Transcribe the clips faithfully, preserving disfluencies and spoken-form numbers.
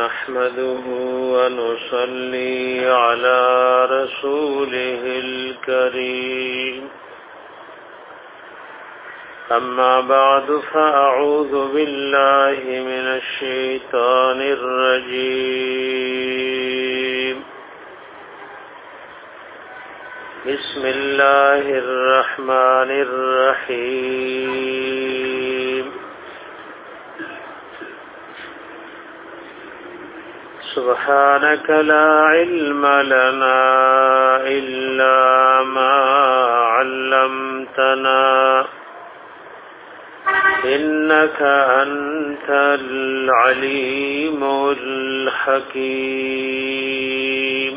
نحمده ونصلي على رسوله الكريم أما بعد فأعوذ بالله من الشيطان الرجيم بسم الله الرحمن الرحيم سبحانك لا علم لنا إلا ما علمتنا إنك أنت العليم الحكيم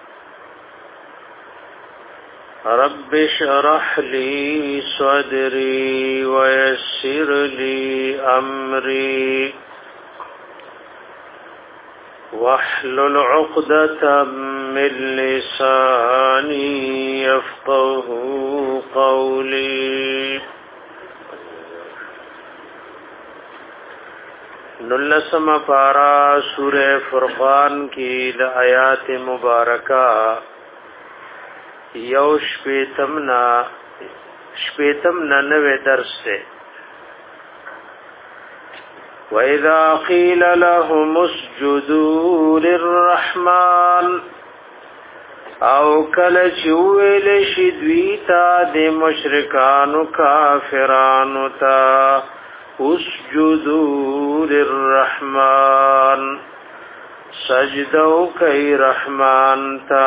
رب اشرح لي صدري ويسر لي أمري واحلل عقدة من لساني يفقه قولي نلسم پارا سورہ فرقان کی د آیات مبارکہ یو شپیتمنا شپیتم ننوے درس سے وَإِذَا قِيلَ لَهُمُ اسْجُدُوا لِلرَّحْمَنِ او کل چویل شدویتا دی مشرکانو کافرانو تا اسجدوا للرحمن سجدو کئی رحمان تا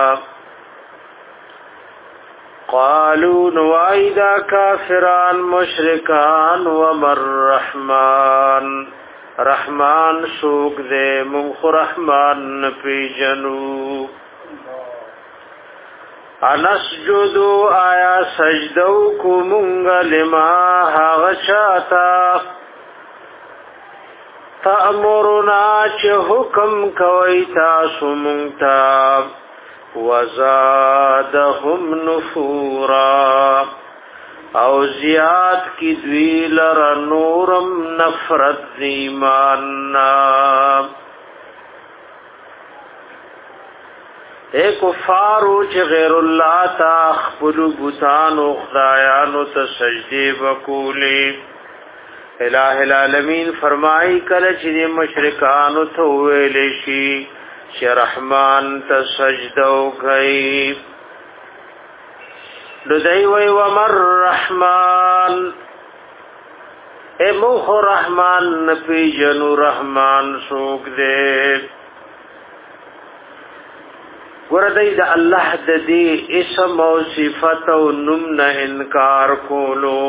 قالوا نوائدا کافران مشرکان ومر رحمان رحمان سوک دے منخ رحمان پی جنو انسجدو آیا سجدو کو منگا لما حغشاتا تأمرنا چه حکم کوئی تاسو منگتا وزادهم نفورا او زیاد کی دویل را نورم نفرت دیماننا اے کفارو چه غیر اللہ تا اخبرو بوتانو خدایانو تا سجدے بکولی الہ العالمین فرمائی کلچ دی مشرکانو تا ویلشی چه رحمان تا سجدو گئی لدئی وی ومر رحمان اے موخ رحمان نپی جنو رحمان سوک دے گردئی دا اللہ دا دی اسم و صفت و نمن انکار کولو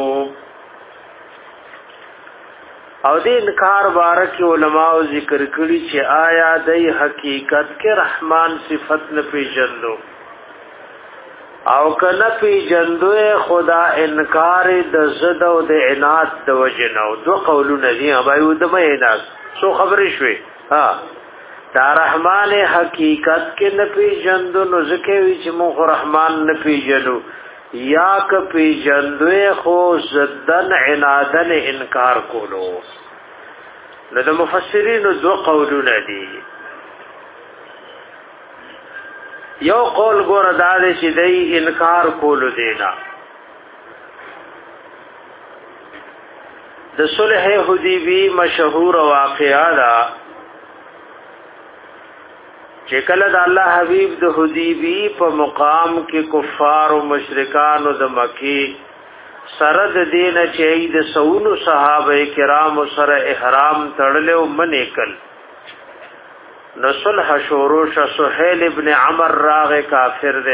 او دی انکار بارکی علماء ذکر کری چه آیا دی حقیقت کے رحمان صفت نپی جندو او که نپی جندو خدا انکار د زد و د عناد د وجنو دو قولو ندی ابایو دم عناد سو خبری شوی ها دا رحمان حقیقت کے نپی جندو نو زکیوی چه مخ رحمان نپی جنو یا که پی جندوی خو زدن عنادن انکار کولو نو د مفسرین دو قولونه دي یو قول ګور داده چې دی انکار کولو دینا د صلح حدیبی مشهور واقعا ده چې کله د الله حبیب د حدیبی په مقام کې کفار او مشرکان او د مکی سرد دین چې د سونو صحابه کرام سره احرام تړلو منیکل نصلح شوروش سهیل ابن عمر راغ کافر دے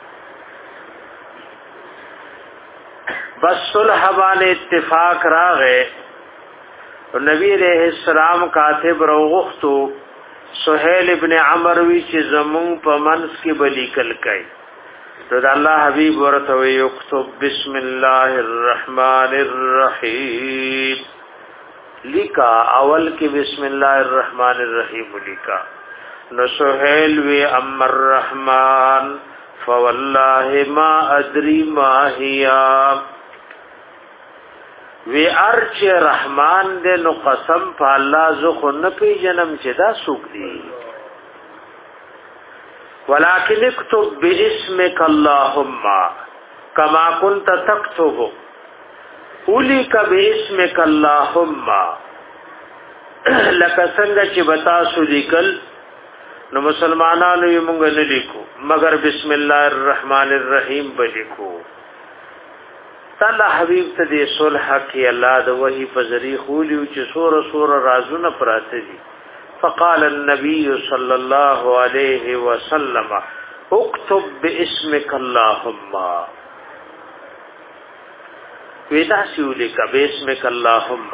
بس صلح باندې اتفاق راغه نبی علیہ السلام کاتب روغختو سهیل ابن عمر وی چې زمون په منس کې بلیکل کای تو الله حبیب ورته یكتب بسم الله الرحمن الرحیم لکا اول کې بسم الله الرحمن الرحیم لکا نو سهیل وی امر الرحمن فوالله ما ادري ما هي وی ارچ رحمان دې نو قسم په الله زه خو نه پیژنم چې دا څوک دی ولكن اكتب باسمك اللهم كما كنت تكتب اوليك باسمك اللهم لکه څنګه چې بتا سو لیکل نو مسلمانانو یې مونږ نه لیکو مگر بسم الله الرحمن الرحیم بلیکو تعالی حبیب ته دې صلح کې الله د وحی په ذریعہ خولیو چې سور سور رازونه پراته دي فقال النبي صلى الله عليه وسلم اكتب باسمك اللهم ودا سیولک باسمك اللهم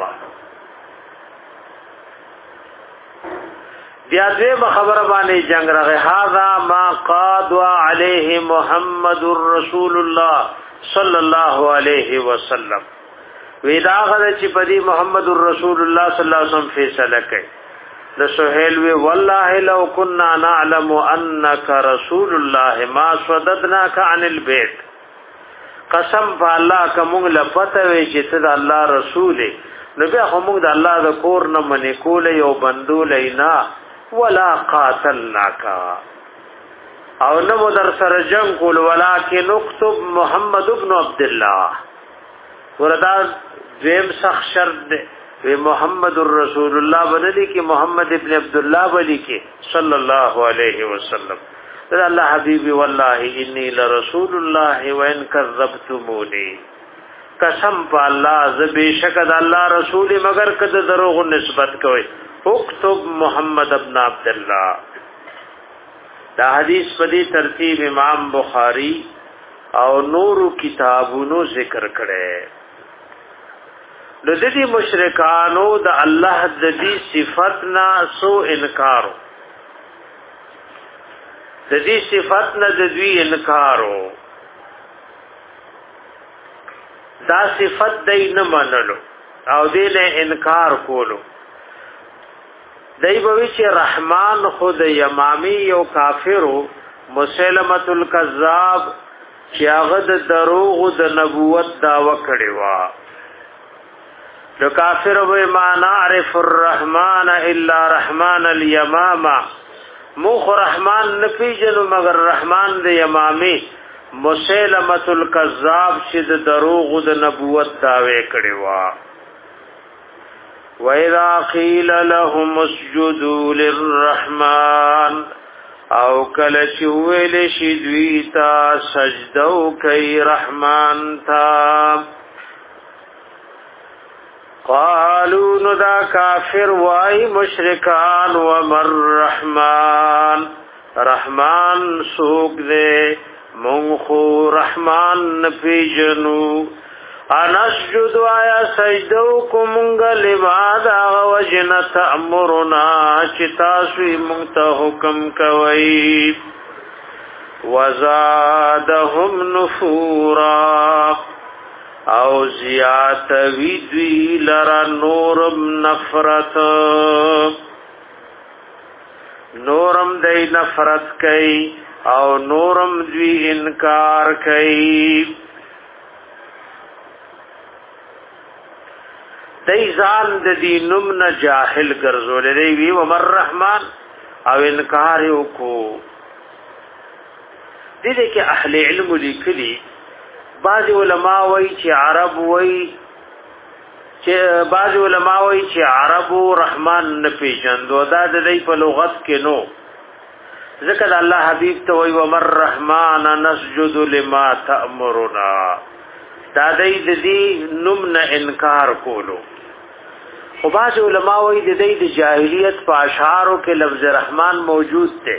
بیا دې خبر باندې جنگ راغی هاذا ما قاد عليه محمد رسول الله صلی الله علیه وسلم ودا غره چې پدی محمد رسول الله صلی الله علیه وسلم فیصله کړي د سہیل وی والله لو كنا نعلم انك رسول الله ما صددناك عن البيت قسم بالله کوم له پته وی چې ته د الله رسول نو بیا هم د الله د کور نه منې کول یو بندول نه ولا قاتلناك او نمو در سر جنگ کول ولکن اکتب محمد ابن عبداللہ وردا دویم سخ شرط دے وی محمد الرسول اللہ بنلی کی محمد ابن عبداللہ بلی کی صلی اللہ علیہ وسلم اللہ حبیبی واللہ انی لرسول اللہ وین کذبتمونی قسم پا اللہ زبی شکد اللہ رسولی مگر کد دروغ نسبت کوئی اکتب محمد ابن عبداللہ دا حدیث پدی ترتیب امام بخاری او نور کتابونو ذکر کړي د دې مشرکانو د الله د دې صفاتنا سو انکار د دې صفاتنا د دې انکارو دا صفات دای نه منلو او دې نه انکار کولو دای بوي چې رحمان خود یمامی یو کافرو مسلمۃ الکذاب چې هغه د دروغ د نبوت داوا کړی و نو کافر به معنا عرف الرحمن الا رحمان الیمامه مخ رحمان نفیجن مگر رحمان د یمامی مسلمۃ الکذاب چې د دروغ د نبوت داوا کړی و وَإِذَا قِيلَ لَهُمُ اسْجُدُوا لِلرَّحْمَنِ او کله چې ویل شي دوی ته سجده وکړي رحمان ته قالوا ندا کافر وای مشرکان ومر رحمان رحمان سوق دې مونږ خو رحمان نپیجنو انسجد آیا سجدو کمونگا لبادا وجنت امرنا چتاسوی مونگتا حکم کوئی وزادهم نفورا او زیات ویدوی لرا نورم نفرت نورم دی نفرت کئی او نورم دوی انکار کئی دی ځان د دې نوم نه جاهل ګرځول دی وی عمر رحمان او انکار وکړو دې دې کې اهل علم لیکلي بعض علما وایي چې عرب وایي چې بعض علما وایي چې عرب رحمان نه پیژندو دا د دې په لغت کې نو ذکر الله حبیب ته وایي عمر رحمان نسجد لما تأمرنا دا دې دې نوم نه انکار کولو او بعض علماء وی د دې د جاهلیت په اشعارو کې لفظ رحمان موجود دی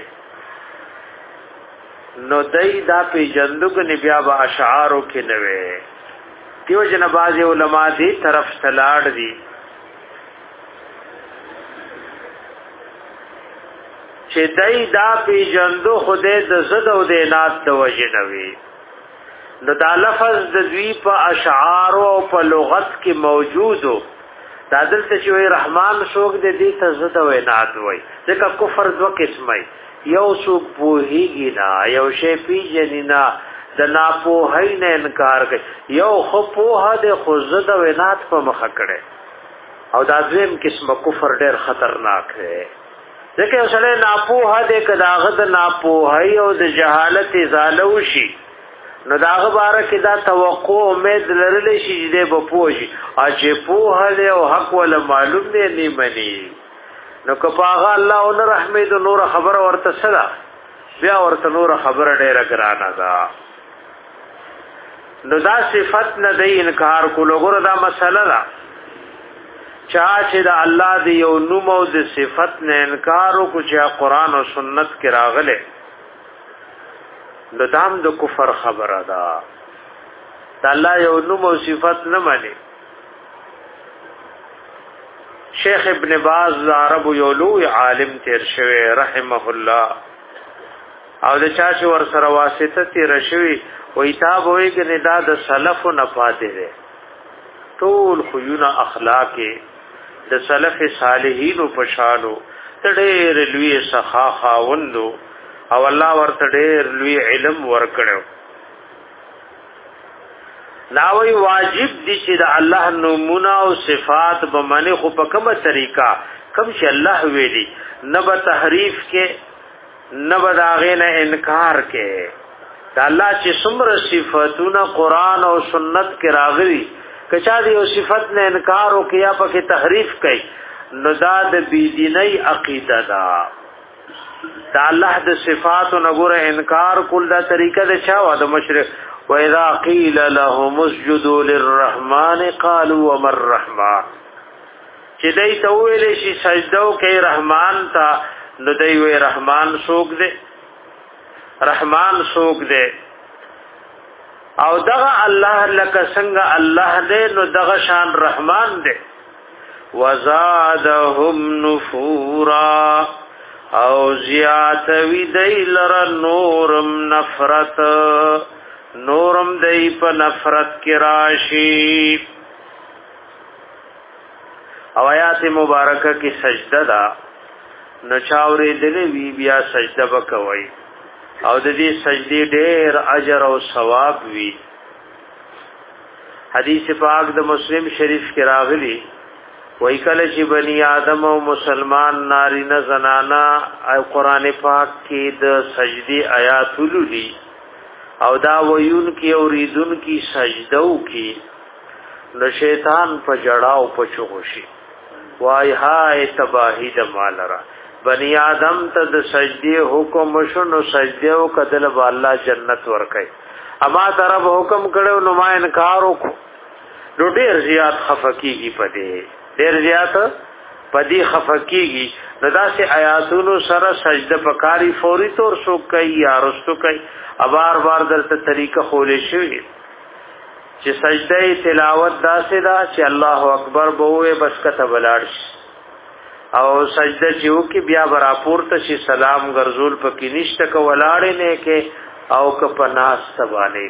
نو دای دا په جندوګ نبیا با اشعارو کې نه وي دیو جن بعض علماء دې طرف تلاړ دي چې دای دا په جندو خوده د زد او د نات د وجه نه وي نو دا لفظ د دوی په اشعار او په لغت کې موجودو دا دلته چې وي رحمان شوق دې دې ته زده وای نات وای ځکه کفر دو قسمه یو سو بوهیږي نا یو شی پیژنې نا د ناپوهۍ نه انکار کوي یو خو پوها د خزد او عناد په مخ کړي او دا دویم قسم کفر ډیر خطرناک دی ځکه اوسله ناپوها د کداغه د ناپوهۍ او د جهالت ازاله وشي نو داغه باره کې دا توقع امید لرلی شي چې به پوه شي چې پوها دی او حق ولا معلوم دی نه مني نو کپاغه الله او رحمت نور خبر ورته صدا بیا ورته نور خبر ډیره ګرانه ده نو دا صفت نه دی انکار کولو ګره دا مسله ده چا چې د الله دی یو نوم او د صفت نه انکار او چې قرآن او سنت کې راغله نو دام د کفر خبره ده د الله یو نوم او صفت نه مانی شیخ ابن باز عرب یولو عالم تیر شوی رحمه الله او د چا چې ور سره واسطه تیر شوی وې تاب وې کې دا د سلف نه پاتې ده ټول خيونه اخلاق د سلف صالحین په شانو ډېر لوی سخا خاوندو او الله ورته ډېر لوی علم ورکړو ناوی واجب دي چې د الله نومونه او صفات به منی خو په کومه طریقه کوم چې الله ویلي نه به تحریف کې نه به داغه نه انکار کې د الله چې څومره صفاتونه قران او سنت کې راغلي کچا دی او صفت نه انکار او کیا پکې تحریف کوي نو دا د بيدینی عقیده ده د الله د صفات او نګور انکار کول دا طریقه ده چا و د مشرک وَإِذَا قِيلَ لَهُمُ اسْجُدُوا لِلرَّحْمَنِ قَالُوا وَمَا الرَّحْمَنُ چې دای ته ویل شي سجده کوي رحمان ته نو دی وی رحمان څوک دی رحمان څوک دی او دغه الله لکه څنګه الله دی نو دغه شان رحمان دی وَزَادَهُمْ نُفُورًا او زیات وی دی لر نورم نفرت نورم دی په نفرت کی راشی او آیات مبارکه کی سجده دا نچاوری دلی وی بیا سجده بکوي او د دې سجدی ډیر اجر او ثواب وی حدیث پاک د مسلم شریف کې راغلی وای کله چې بنی آدم او مسلمان نارینه زنانا او قران پاک کې د سجدی آیات ولولي او دا ویون کی اوریدون کی سجدو کی نو شیطان په جړاو په چوغشي وای هاي تباہی د مالرا بنی آدم ته د سجدی حکم شنو سجدو کدل با الله جنت ورکي اما طرف حکم کړو نو ما انکار وکړو نو ډیر زیات خفقیږي پدې ډیر زیات پدې خفقیږي ندا سے آیاتونو سره سجده پکاري فوري طور سو کوي یا رستو کوي ابار بار درته طریقه خولې شوی چې سجده تلاوت داسې دا چې الله اکبر بوې بس کته بلاړ او سجده چې وکي بیا برا پورته شي سلام ګرځول پکې نشته کو ولاړې نه کې او کپناس تباله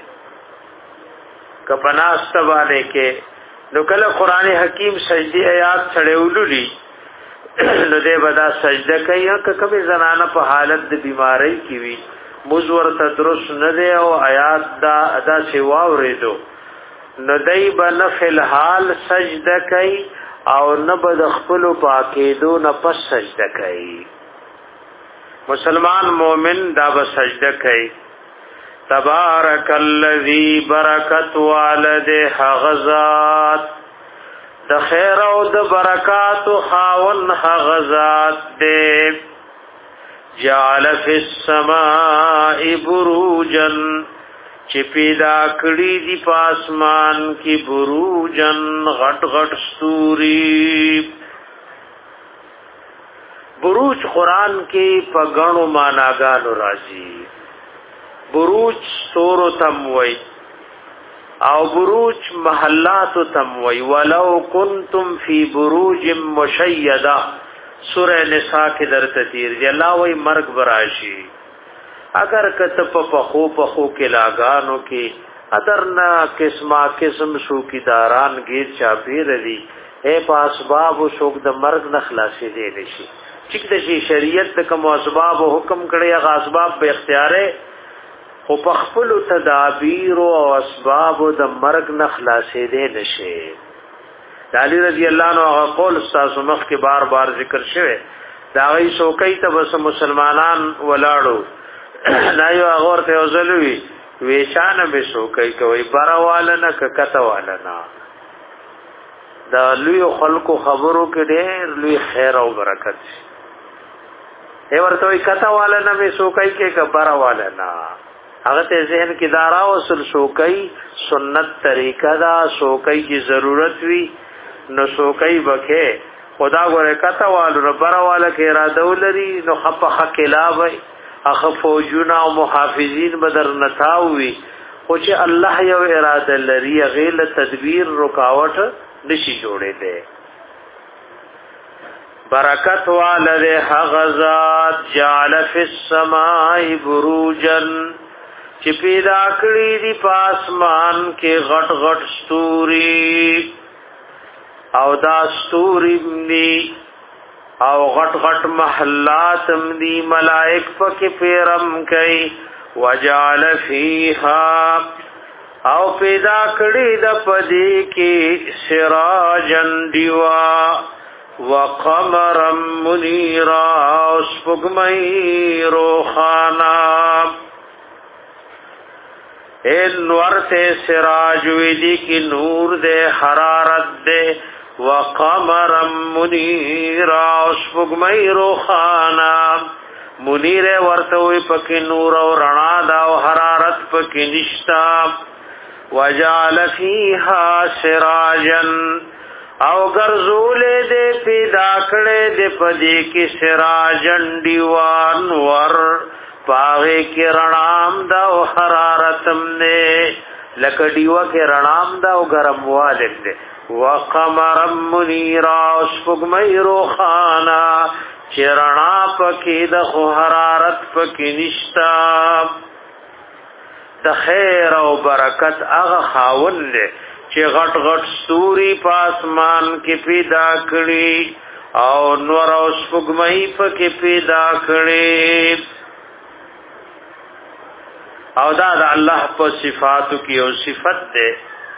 کې کپناس تباله کې نو کله قران حکیم سجدي آیات سړېولولي نو دې بدا سجده کوي که کبه زنانه په حالت د بیماری کې وي مزور تدرس نه دی او آیات دا ادا سیوا ورېدو نو دای بن فل حال سجده کوي او نه بد خپل پاکېدو نه پس سجده کوي مسلمان مومن دا به سجده کوي تبارک الذی برکت والده غزات د خیر او د برکات خاون غزات دې جعل فی السماء بروجا چې پیدا کړی دی پاسمان کی بروجن غټ غټ ستوري بروج قران کې په غنو معناګانو راځي بروج ستورو تم وای او بروج محلات تم وای ولو کنتم فی بروج مشیدہ سورہ نساء کې درته تیر دی الله وای مرګ براشي اگر کته په پخو پخو کې لاګانو کې ادرنا قسمه قسم شو کی داران غیر چاپیر دی اے پاسباب شوک د مرګ نه خلاصې دی نشي چې د شریعت د کوم اسباب حکم کړي هغه اسباب به اختیار خو په خپل تدابیر او اسباب د مرګ نه خلاصې دي نشي. علي رضی الله عنه قول استاد مخ کې بار بار ذکر شوه دا غي شوکې ته بس مسلمانان ولاړو نه یو هغه ته وزلوي ویشانه به شوکې کوي براواله نه ککتواله نه دا لوی خلکو خبرو کې ډېر لوی خیر او برکت شي. ای ورته وي کتواله نه به شوکې کې کبراواله نه هغه ته ذهن کې دارا وصل شوکې سنت طریقه دا شوکې کی ضرورت وی نو شوکې بکه خدا غره کتوالو ربرواله کې اراده ولري نو خپ حق لا وي اخ فوجنا او محافظین بدر نتاوي خو چې الله یو اراده لري غیله تدبیر رکاوټ نشي جوړې ده. برکت والده حغزات جعل فی السماء بروجن چې پیدا کړی دی پاسمان کې غټ غټ ستوري او دا ستوري دی او غټ غټ محلات دی ملائک پکې پیرم کوي وجعل فیها او پیدا کړی د پدې کې سراجن دیوا وقمرا منیرا سپوږمۍ روخانا انور سے سراج ویدی کی نور دے حرارت دے وقمرا منیرا سپوږمۍ روخانا منیر ورتوی پکی نور او رڼا دا او حرارت پکی نشتا وجعل فیها سراجا او ګرځول دې پیدا کړې دې پدې کې سراجن دیوان ور پاغه کې رڼام دا او حرارتم نه لکه دیوا کې رڼام دا او ګرم والد دې وقمر منیرا سپوږمۍ روخانا چې رڼا پکې د خو حرارت پکې نشتا د خیر او برکت هغه خاون دې چې غټ غټ ستوري پاسمان کې پیدا کړی او نور او سپوږمۍ پکې پیدا کړی او دا د الله په صفاتو کې او صفت ده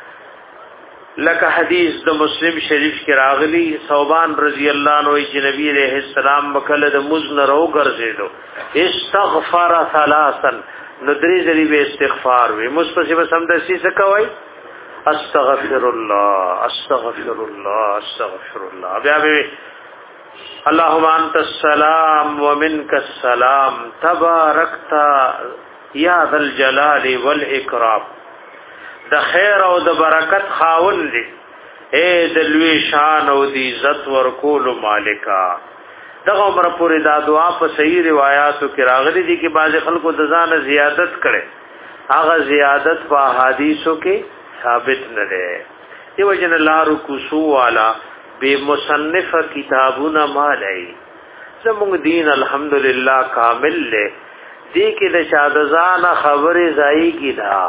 لکه حدیث د مسلم شریف کې راغلی ثوبان رضی الله عنه چې نبی عليه السلام مکله د مزن رو ګرځیدو استغفر ثلاثا ندری ذری به استغفار وي مصطفی سم د سې کوي استغفر الله استغفر الله استغفر الله بیا به اللهم انت السلام ومنك السلام تباركت یا ذا الجلال والاکرام د خیر او د برکت خاون دی اے د لوی شان او د عزت ورکول مالکا دغه عمر پورې دا دعا په صحیح روایتو کې راغلي دي چې بعض خلکو د ځان زیادت کړي هغه زیادت په حدیثو کې ثابت نه ده. دیو جن لارو کوسو والا بے مصنف کتابونه مالای زموږ دین الحمدلله کامل له دې کې د شادزان خبره ځای کی دا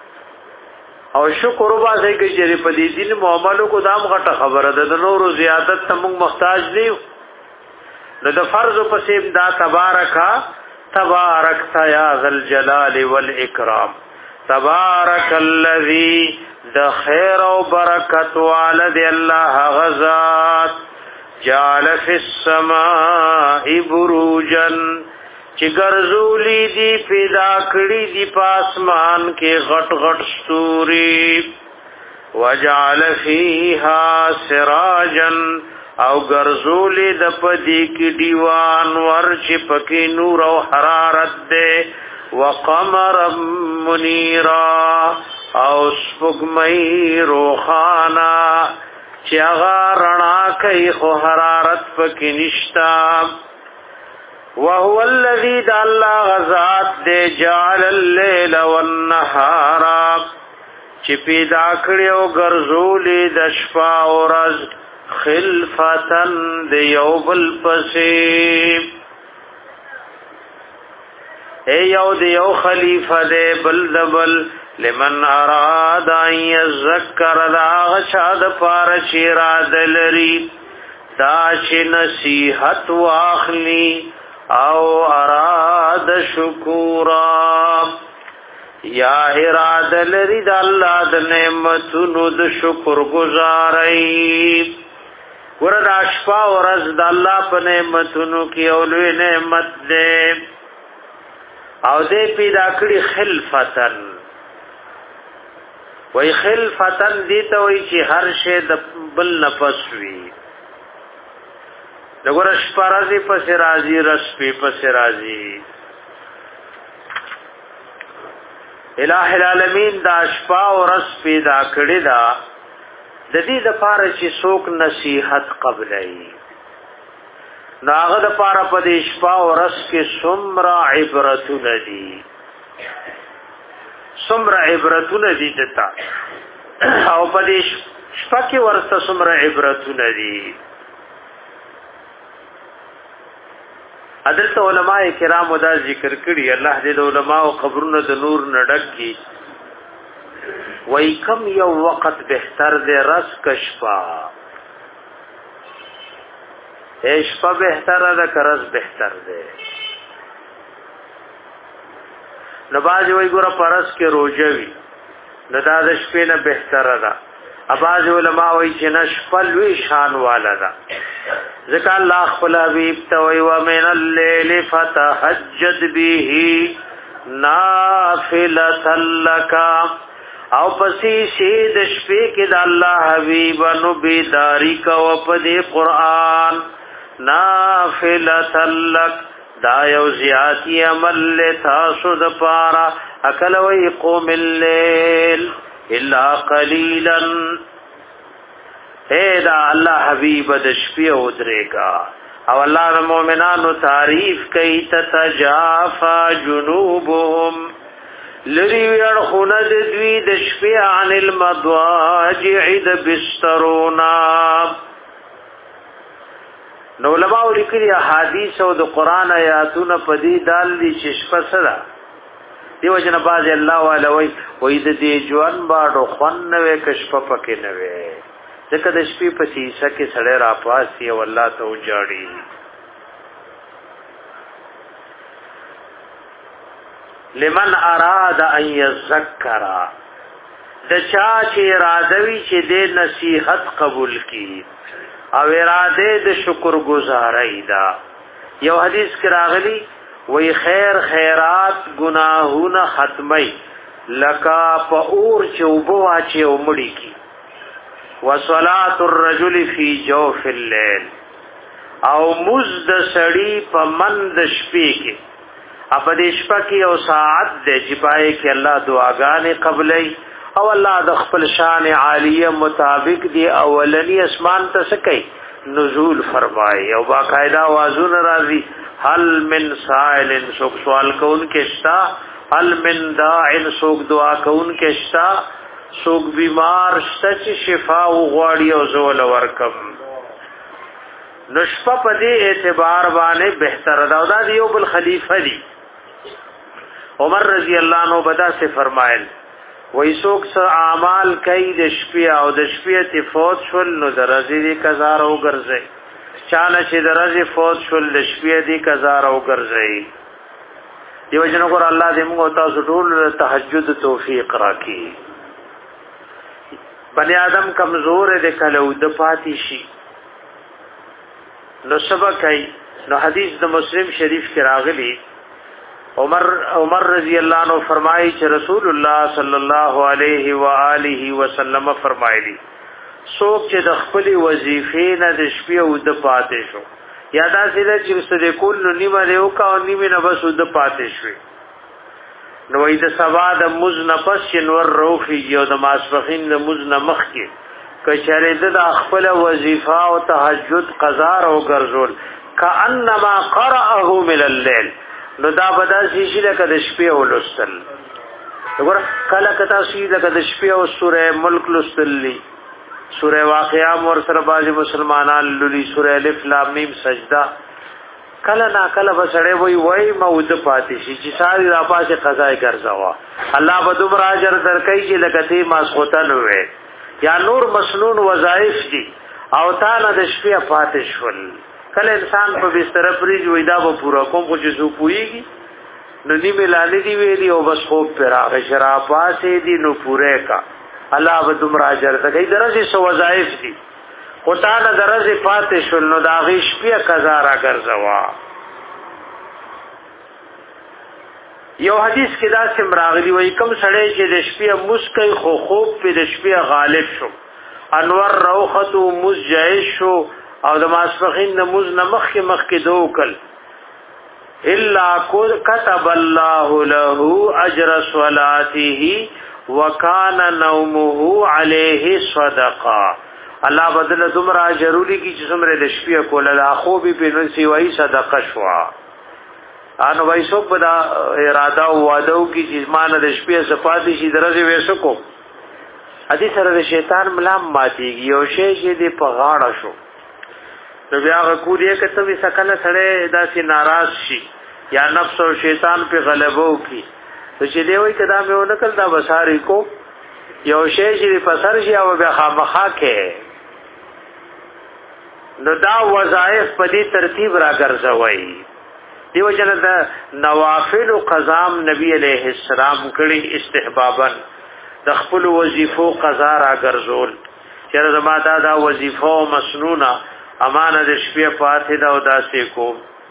او شکر وباسه کې چې په دې دین معاملو کو دام غټه خبره ده د نورو زیادت ته موږ محتاج دی نو د فرض په سیم دا تبارکا تبارک یا ذل جلال والاکرام تبارک الذی د خیر او برکت والد الله غزاد جعل فی السماء بروجن چې ګرځولې دی پیدا کړی دی پاسمان کې غټ غټ ستوري وجعل فیها سراجا او ګرځولې د پدې کې دیوان ور چې پکې نور او حرارت ده وقمر منیرا او سپوږمۍ روخانا چې هغه رڼا کوي خو حرارت پکې نشتا وهو الذي دل غزات دې جعل الليل والنهار چې پیدا کړو ګرځولې د شپه او ورځ خلفتن د یو بل پسې اے یو د یو خلیفہ دې بل دبل لمن اراد ان يذكر دا غشاد پار شیرا دلری دا چې نصیحت واخلی او اراد شکورا یا اراده لري د الله د نعمتونو د شکر گزارای ورته اشفا ورځ د الله په نعمتونو کې اولوی نعمت ده او دې پیدا کړی خلفتن وای خلفتن دې ته وای چې هر شی د بل نفس وی دغه شپه راځي پس راځي رس په پس راځي الہ العالمین دا شپه او رس پیدا کړی دا د دې لپاره چې څوک نصیحت قبلای ناغه د پاره په دې شپه او رس کې څومره عبرتونه دي څومره عبرتونه دي دتا او په دې شپه کې ورته څومره عبرتونه دي حضرت علماء کرام دا ذکر کړي الله دې د علماء او قبرونو د نور نډک کی وای کم یو وخت بهتر دې رس کشفا شپه بهتر ده کرز بهتر ده نباز وی ګره پرس کې روزوي ندا د شپې نه بهتر ده اباز علماء وی چې نشفل وی شان والا ده ذکر الله خپل حبیب توي ومن الليل فتهجد به نافلة لك او پسې شي د شپې کې د الله حبیب نو بيداری کو په دې قران نافلة لك دا یو زیاتی عمل تاسو د پارا اکل وی قوم الليل الا قليلا اے دا الله حبیب د شپې او درېګا او الله د مؤمنانو تعریف کوي تتجافا جنوبهم لری ویړ خونه د دوی د شپې عن المضاجع د بسترونا نو علماء لیکلي احادیث او د قران آیاتونه په دې دال دي چې شپه سره دیو جن باز الله والا وای وای د دې ژوند باډو خون نوې کشپ پکې نوې ځکه د شپې په سیسه کې سړی را پاسي او الله ته وجاړي لمن اراد ان يذكر د چا چې اراده وی چې د نصیحت قبول کړي او اراده د شکر گزارای دا یو حدیث کې راغلی وی خیر خیرات گناهونه ختمي لکا په اور چوبو واچي او مړی کی وصلاه الرجل فی جوف الليل او مزد سړی په مند شپې کې اپ دې شپه کې او ساعت دې چې پای کې الله دعاګانې قبلې او الله د خپل شان عالیه مطابق دی اولنی اسمان ته سکي نزول فرمای او باقاعده आवाजون راځي هل من سائل سوک سوال کون کې شتا هل من داع سوک دعا کون کې شتا سوک بیمار سچ شفا وغواړي او زول ورکم نشپه په دې اعتبار باندې بهتر دا د یو بل خلیفہ دی عمر رضی الله عنه بدا سے فرمایل وای څوک څه اعمال کوي د شپې او د شپې ته فوت شول نو درځي دي کزار او ګرځي چانه چې درځي فوت شول د شپې دي کزار او ګرځي دیو جن کو الله دې موږ تاسو ټول تهجد توفیق راکړي بنی آدم کمزور دې کله او د پاتې شي نو سبق کوي نو حدیث د مسلم شریف کې راغلی عمر عمر رضی اللہ عنہ فرمائی چې رسول الله صلی الله علیه و آله وسلم فرمایلی څوک چې د خپل وظیفې نه د شپې او د پاتې شو یادا سره چې ستې کول نو نیمه یو کا او نیمه نه بس د پاتې شو نو وې د سوا د مز نه پس نور روخي یو د ماسپخین د مز نه مخ کې کچره د خپل وظیفه او تهجد قضا او ګرځول کانما قرأه من الليل نو دا بدا شي لکه د شپې ولستل وګوره کله کتا شي لکه د شپې او سوره ملک لستلی سوره واقعا مور سره باز مسلمانان لولي سوره الف لام میم سجدا کله نا کله بسړې وای وای مود پاتې شي چې ساری را پاسه قضا ګرځوا الله به دومره اجر درکې چې لکه تی ما سوتن وې یا نور مسنون وظایف دي او تعالی د شپې پاتې شول کله انسان په بستر پریږ وای دا به پورا کوم خو چې زو پويږي نو نی ملانی دی ویلی او بس خوب پر آغا شراباسی دی نو پورے کا اللہ بدم راجر تکی درزی سو وظائف دی خطانا درزی پاتشل نو داغیش پیا کزارا گرزوا یو حدیث کې دا سم راغلی وای کم سړی چې د شپې مسکی خو خوب په د شپې غالب شو انور روخت مزجعش شو او د ماسپخین د مز نمخ کې مخ کې دوکل الا كتب الله له اجر صلاته وكان نومه عليه صدقه الله بدل دمرا ضروری کی چې څومره د شپې کوله لا خو به په نسی وای صدقه شوا انو وای سو په دا اراده او وعده کی چې مان د شپې صفات شي درځي وېسکو ادي سره د شیطان ملام ماتيږي او شی چې دی په غاړه شو نو بیا کو دې کته وی سکنه سره داسې ناراض شي یا نفس او شیطان په غلبو کی چې دی وای کدا مې ونکل دا بساری کو یو شی چې په سر شي او بیا خامخا کې نو دا وظایف په دې ترتیب را ګرځوي دیو جن د نوافل قضام نبی علیہ السلام کړي استحبابا د خپل وظیفو قضا را ګرځول چیرې زما دا دا وظیفو مسنونه امانه د شپې پاتې دا او داسې کو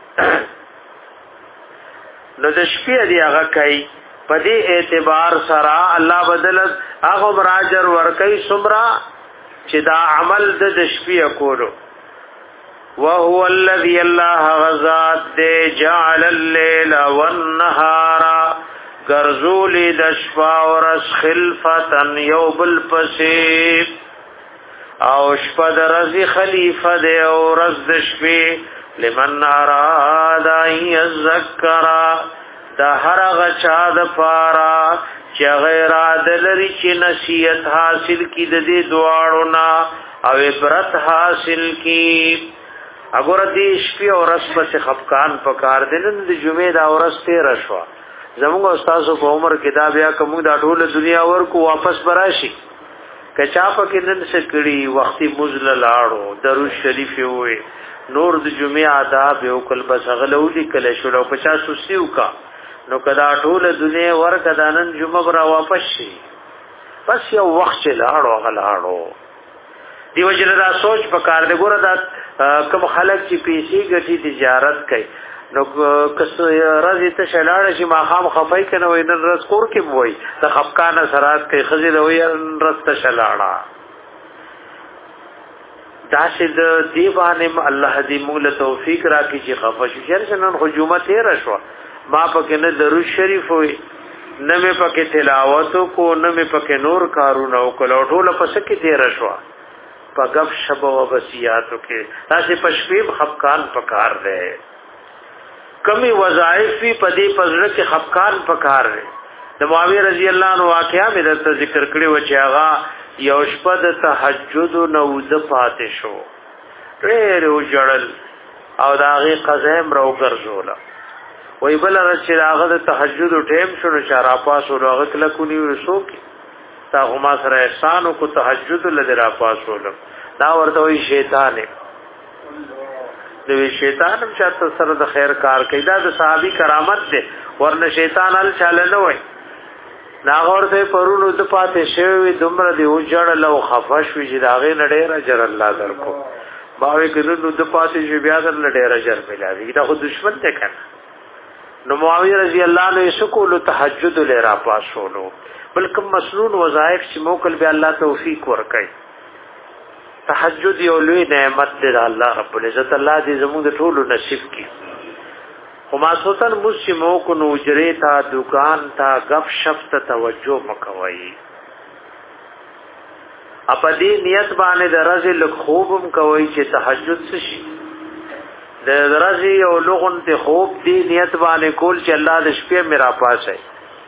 نو د شپې دی هغه کوي په دې اعتبار سره الله بدل هغه براجر ور کوي سمرا چې دا عمل د شپې کولو وهو الذي الله غزاد دے جعل الليل والنهار غرزول دشفا ورس خلفتن یوبل پسیب او شپد رزی خلیفہ دے او رز دشفی لمن اراد ان یذکر دا هر غچا د پارا چې غیر عدل ری نصیحت حاصل کی د دې دواړو نا او عبرت حاصل کی اگر دې شپې او ورځ په خفقان پکار دین د جمعې دا ورځ تیر شو زموږ استاد په عمر کې دا بیا کوم دا ټول دنیا ورکو واپس براشي کچا پکې نن څه کړي وختي مزل لاړو درود شریف وې نور د جمعې آداب یو کل بس غلولي کله شو او پچاس سیو کا نو کدا ټول دنیا ورک دانن جمعه را واپس شي بس یو وخت لاړو غلاړو دیو جن دا سوچ پکار دې ګوره دا کوم خلک چې پیسې ګټي تجارت کوي نو کس راځي ته شلاړ شي ما خام خفای کنه وای نن رس کور کې وای ته خفقانه سرات کوي خزل وای رس ته شلاړه داسې د دیوانه الله دې موږ له توفیق راکړي چې خفش شر نن حجومت یې راشوا ما پکې نه درود شریف وای نه مې پکې تلاوت کو نه مې پکې نور کارونه وکړو ټول پس کې دې راشوا په غب شب او وصیاتو کې تاسو پښپیب خفقان پکار دی کمی وظایف په دې پزړه کې خفقان پکار دی د معاویه رضی الله عنه واقعا مې درته ذکر کړی و چې هغه یو شپه د تهجد نو د پاتې شو ډېر وجړل او دا غي قزم راو ګرځولا وای بل رچ هغه د تهجد ټیم شو شرا پاسو راغ کله کو نیو سو کې تا هما سره احسان کو تهجد لدرا پاسول دا ورته وی شیطان دی شیطان هم چاته سره د خیر کار کوي دا د صحابي کرامت دی ورنه شیطان ال چاله نه وای نا ورته پرونو د پاتې شوی دومره دی او جړل او خفش وی چې داغه نډیر اجر الله درکو باوی کړه نو د پاتې شو بیا در نډیر اجر ملاوي دا خو دشمن ته کنه نو معاویه رضی الله عنه سکول تهجد لرا پاسولو بلکې مسنون وظایف چې موکل به الله توفیق ورکړي تهجد یو لوی نعمت دی الله رب العزت الله دې زموږ د ټولو نصیب کړي خو ما سوتن مسلمو کو نوجرې تا دکان تا غف شپ ته توجه مکوي اپ دې نیت باندې درځي لک خوبم کوي چې تهجد څه شي د درځي او لغون ته خوب دې نیت باندې کول چې الله د شپې میرا پاسه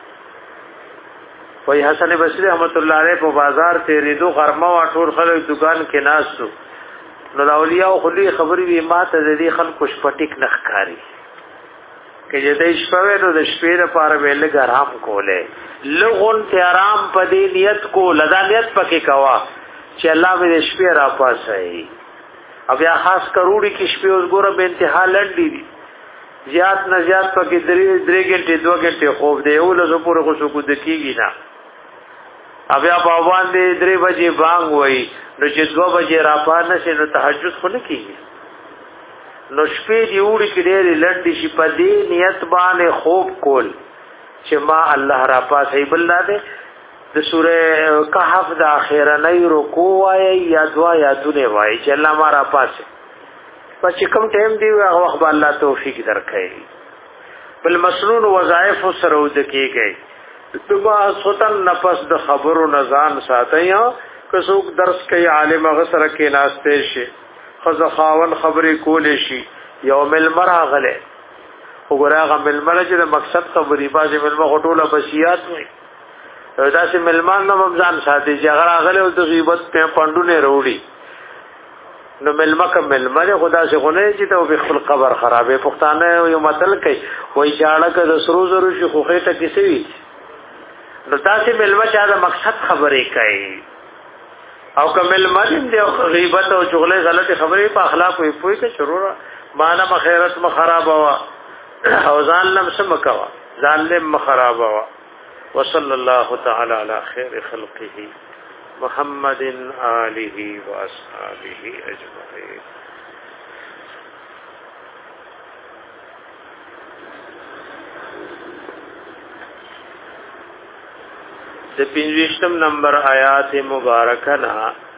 وای حسن بصری رحمت الله علیه په بازار تیرې دو غرمه وا ټول خلک دکان کې ناسو نو د اولیاء خلی خبرې وی ماته د دې خلکو شپټیک نخکاری کې دې شپه نو د شپې لپاره ویل ګرام کوله لغون ته آرام په دې نیت کو لدا نیت پکې کوا چې الله دې شپې را پاسه ای او بیا خاص کروڑی کې شپې اوس ګوره به انتها لړډې دي زیات نه زیات پکې درې درې غنټې دوه غنټې خوب دی یو لږه پورې خو شو کو د کیږي نه بیا په باندې درې بجې بانګ وای نو چې دوه بجې را پانه شي نو تهجد خو نه کیږي نو شپې دی وړي کې ډېر لړډي شي په دې نیت باندې خوب کول چې ما الله را پاسې بل ده د سوره کهف د اخیره نه رکوع وای یا دعا یا دونه وای چې الله ما را پاسې پس کوم ټیم دی هغه وخت الله توفیق درکړي بل مسنون وظایف سره ود کېږي دغه سوتن نفس د خبرو نزان ساتیا که څوک درس کوي عالم هغه سره کې ناشته شي خزخاون خبرې کولې شي یوم المرء غله وګراغه ملمنه چې د مقصد خبرې بازي ملمه غټوله بشیات وي دا چې ملمان نو ممزان ساتي چې هغه غله او د غیبت په پاندونه وروړي نو ملمه کوم ملمه خدا سے غونه چې ته په خپل قبر خرابې پښتانه یو متل کوي وای چاړه که د سرو زرو شي خوخه ته کیسه وي نو تاسو ملمه چا د مقصد خبرې کوي او کمل مدین دی غیبت او چغله غلط خبرې په اخلاق وي پوي کې شروع معنا مخیرت مخرب وا او ځان لم سم کوا ځان لم خراب وا وصلی الله تعالی علی خیر خلقه محمد آله و اصحابه اجمعین د پنځویشتم نمبر آیات مبارکه نه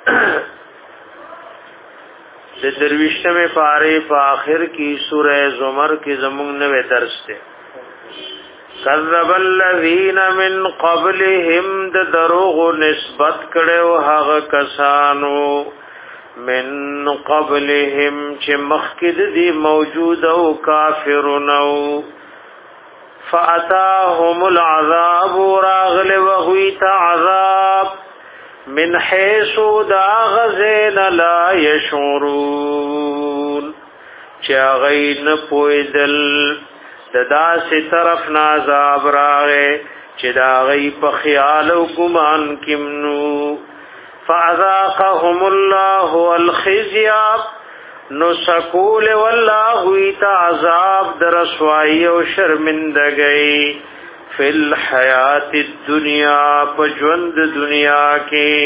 د درویشتم پاره په آخر کې سوره زمر کې زموږ نوې درس ده کذب الذین من قبلهم د دروغ نسبت کړو هغه کسانو من قبلهم چې مخکې دي موجود او کافرونو فاتاهم العذاب راغل وهویت عذاب من حيث دا غزين لا يشعرون چا غین پویدل ددا سی طرف نازاب راغه چې دا غی په خیال او ګمان کیمنو فاذاقهم الله الخزي نو سکول والله ایت عذاب در رسوائی او شرمندگی فی الحیات الدنیا پجوند دنیا کی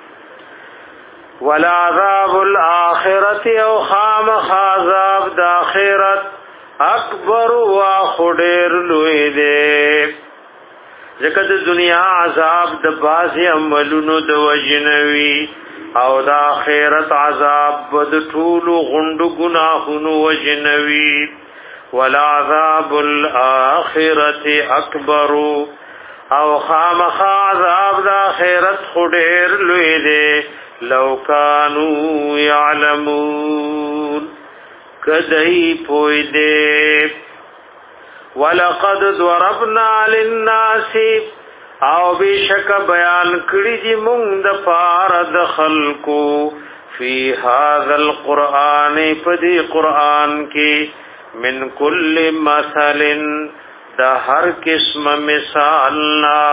ولا عذاب الاخرت او خام عذاب د اخرت اکبر و خډیر لوی دی ځکه د دنیا عذاب د باز عملونو د وجنوي او دا آخرت عذاب بد ټول غندو گناهونو وجنوي ولا عذاب الاخرت اکبر او خامخ عذاب د آخرت خډیر لوی دی لو کانوا یعلمون کدی پوی دی ولقد ضربنا للناس او بشک بیان کړی دی مونږ د پار د خلقو فی هذا القرآن پدی قرآن کې من کل مثل د هر قسم مثالنا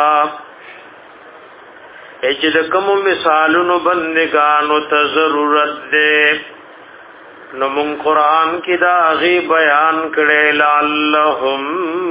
اجد کوم مثالونو بندگانو ته ضرورت ده نو مون قرآن کې دا غي بیان کړي لعلهم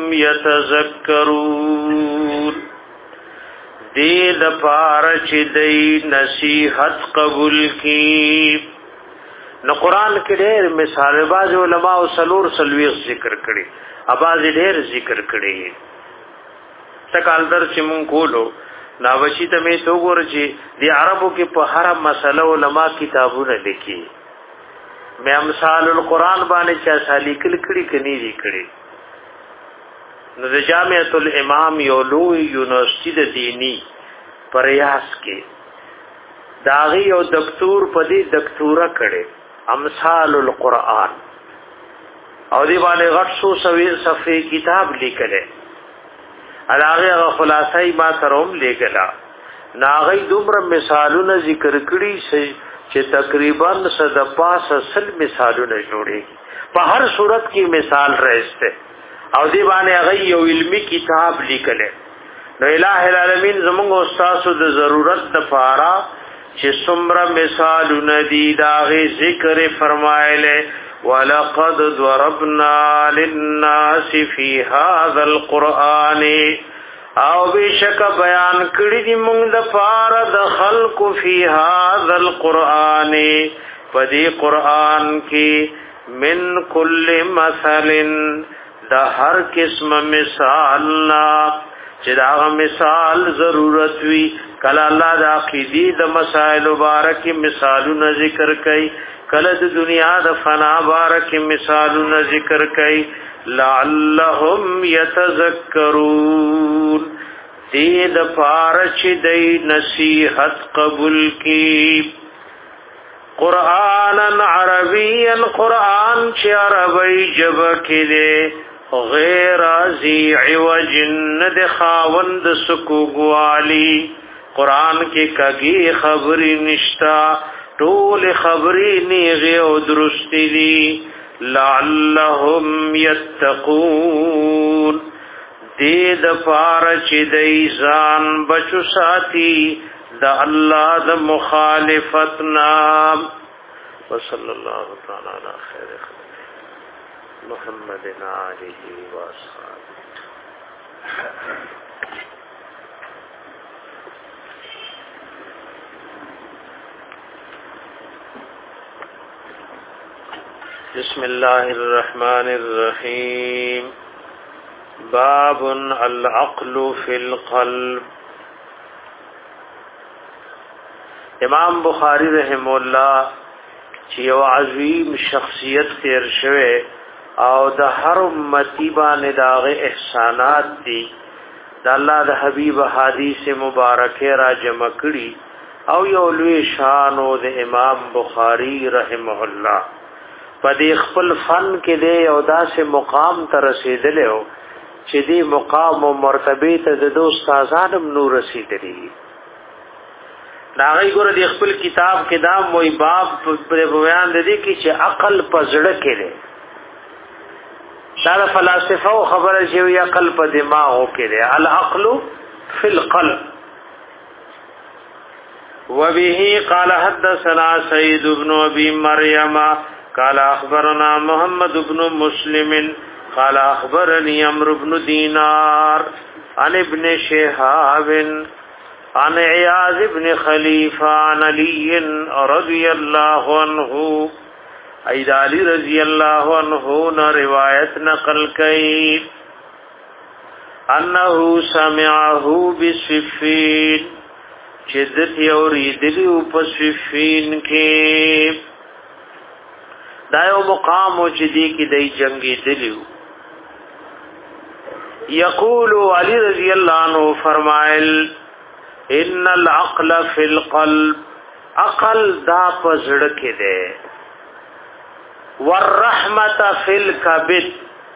یتذکرون دې د پاره چې دې نصیحت قبول کی نو قرآن کې ډېر مثال باز علماء او سلور سلوي ذکر کړي اباز ډېر ذکر کړي تکال در چې مون کولو ناوشي ته مې تو ګور چې دی عربو کې په هر مسله علماء کتابونه لیکي مې امثال القرآن باندې چې سالیکل کړي کني دي کړي نو د جامعۃ الامام یو لوی یونیورسيټي د دینی پریاس کې داغي او دکتور پدی دکتورا کړي امثال القرآن او دی باندې غټ سو سوي صفحه کتاب لیکله هغه خلاصای ما تروم لیکلا ناغي دومره مثالونه ذکر کړي چې تقریبا صد پاس اصل مثالونه جوړي په هر صورت کې مثال راځته او دی باندې هغه یو علمی کتاب لیکله نو الٰه العالمین زموږ استادو د ضرورت د پاره چې څومره مثالونه دي دا غي ذکر فرمایله ولقد ضربنا للناس في هذا القرآن او بشک بیان کړی دی موږ د پاره د خلق فی هذا القرآن پدې قرآن کې من کل مثل د هر قسم مثال نا چې دا مثال ضرورت وی کله الله د عقیدی د مسائل مبارک مثالونه ذکر کړي کله د دنیا د فنا مبارک مثالونه ذکر کړي لعلهم يتذكرون دې د پارچ دی نصیحت قبول کی قرآنا عربیا قرآن چې عربی جبه کې دی غیر ذی عوج ند خاوند سکوګوالی قرآن کې کږي خبري نشتا ټول خبري نیغه او درستی دي لعلهم يتقون دې د پاره چې د ځان بچو ساتي د الله د مخالفت نام وصلی الله تعالی علی خیر محمد علیه و اصحابہ. بسم الله الرحمن الرحیم. باب العقل فی القلب. امام بخاری رحم الله چې یو عظیم شخصیت تیر شوه او د هر امتی باندې داغه احسانات دي د الله د حبیب حدیث مبارکه را جمع کړي او یو لوی شان او د امام بخاری رحمه الله په دې خپل فن کې دی او داسې مقام ته رسیدلی او چې دې مقام او مرتبه ته د استادانم نور رسیدلی. دا غي ګور دې خپل کتاب کې دا موي باب پر بیان دي کې چې عقل په زړه کې دی. دا فلسفه او خبره چې وی عقل په دماغ کې دی. العقل فی القلب. وبه قال حدثنا سعيد بن ابي مريم قال اخبرنا محمد بن مسلم قال اخبرني عمرو بن دينار عن ابن شهاب عن عياض بن خليفة عن علي رضي الله عنه اید علی رضی اللہ عنہ نے روایت نقل کی انه سمعه بصفین شدت یوریدلی په صفین کې دایو مقام او چې دی کې دی جنگی دلیو. یقول علی رضی اللہ عنہ فرمائل ان العقل فی القلب عقل دا پزړه کې ده والرحمت فی الکبد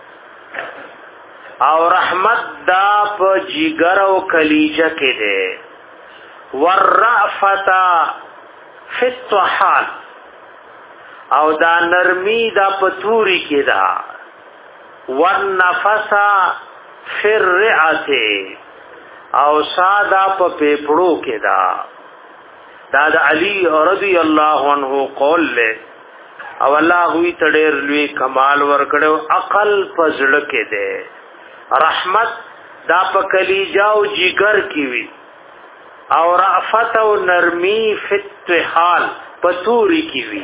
او رحمت دا په جگر او کلیجه کې ده والرأفت فی الطحال او دا نرمی دا پتوری کې ده والنفس فی الرعته او ساده په پیپړو کې دا دا د علی رضی الله عنه قول له او الله وی تډیر لوی کمال ورکړو عقل پزړه کې ده رحمت دا په کلیجا او جگر کې وی او رافت او نرمی فتحال پتوری کې وی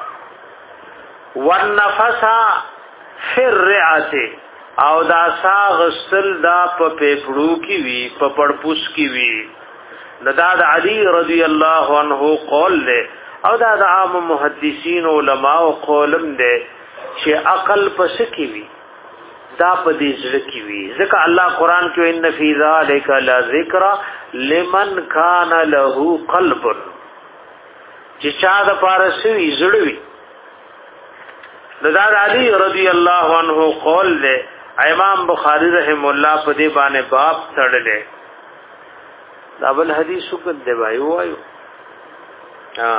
والنفس فرعته او دا ساغ سل دا په پیپړو کې وی په پړپوس کې وی ندا د علی رضی الله عنه قول له او دا د عام محدثین علما او قولم ده چې عقل پس کې وی دا په دې ځل کې وی ځکه الله قران کې ان فی ذلک لا ذکر لمن کان له قلب چې چا د پارسوي زړوي ندا د علی رضی الله عنه قول له امام بخاری رحم الله په دې باندې باب تړلې دا بل حدیث کو دی بھائی وایو ها